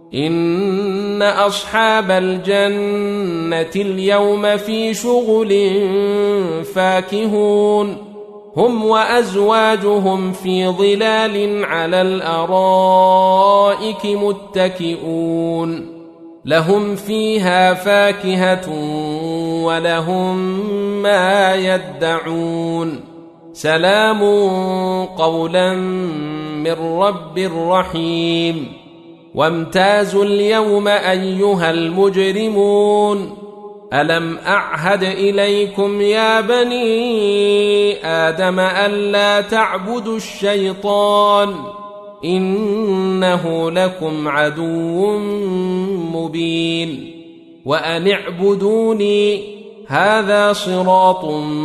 إن أصحاب الجنة اليوم في شغل فاكهون هم وأزواجهم في ظلال على الأرائك متكئون لهم فيها فاكهة ولهم ما يدعون سلام قولا من رب رحيم وامتازوا اليوم أيها المجرمون ألم أعهد إليكم يا بني آدم ألا تعبدوا الشيطان إنه لكم عدو مبين وأن اعبدوني هذا صراط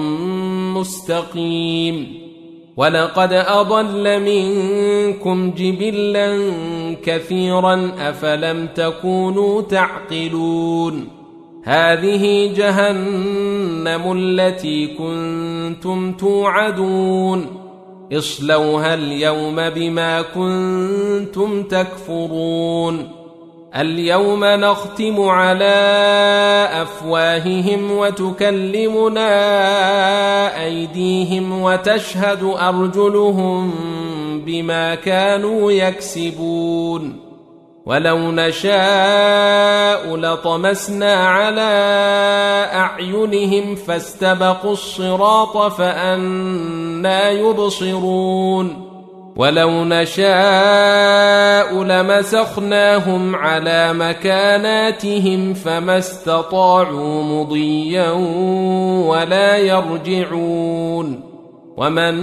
مستقيم ولقد أضل منكم جبلا كثيرا أفلم تكونوا تعقلون هذه جهنم التي كنتم توعدون اصلوها اليوم بما كنتم تكفرون اليوم نختم على أفواههم وتكلمنا أيديهم وتشهد أرجلهم بما كانوا يكسبون ولو نشاء لطمسنا على أعينهم فاستبقوا الصراط فأنى يبصرون ولو نشاء لمسخناهم على مكاناتهم فما استطاعوا مضيا ولا يرجعون ومن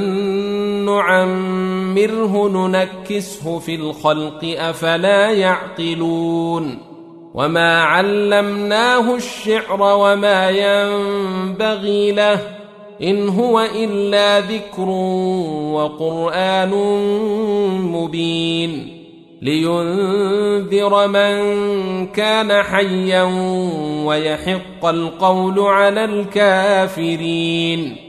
نعمره ننكسه في الخلق أفلا يعقلون وما علمناه الشعر وما ينبغي له إن هو إلا ذكر وقرآن مبين لينذر من كان حيا ويحق القول على الكافرين